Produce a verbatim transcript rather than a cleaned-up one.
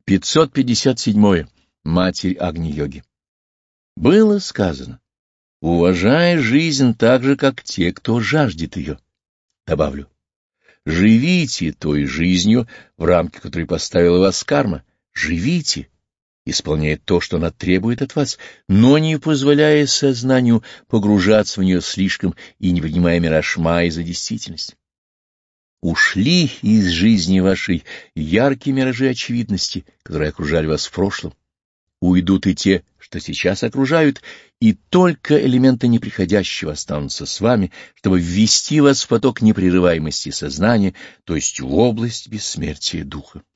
пятьсот пятьдесят седьмое. Матерь Агни-йоги. Было сказано: уважай жизнь так же, как те, кто жаждет ее. Добавлю: живите той жизнью, в рамки которой поставила вас карма. Живите, исполняя то, что она требует от вас, но не позволяя сознанию погружаться в нее слишком и не принимая мирашма за действительность. Ушли из жизни вашей яркие миражи очевидности, которые окружали вас в прошлом. Уйдут и те, что сейчас окружают, и только элементы неприходящего останутся с вами, чтобы ввести вас в поток непрерываемости сознания, то есть в область бессмертия духа.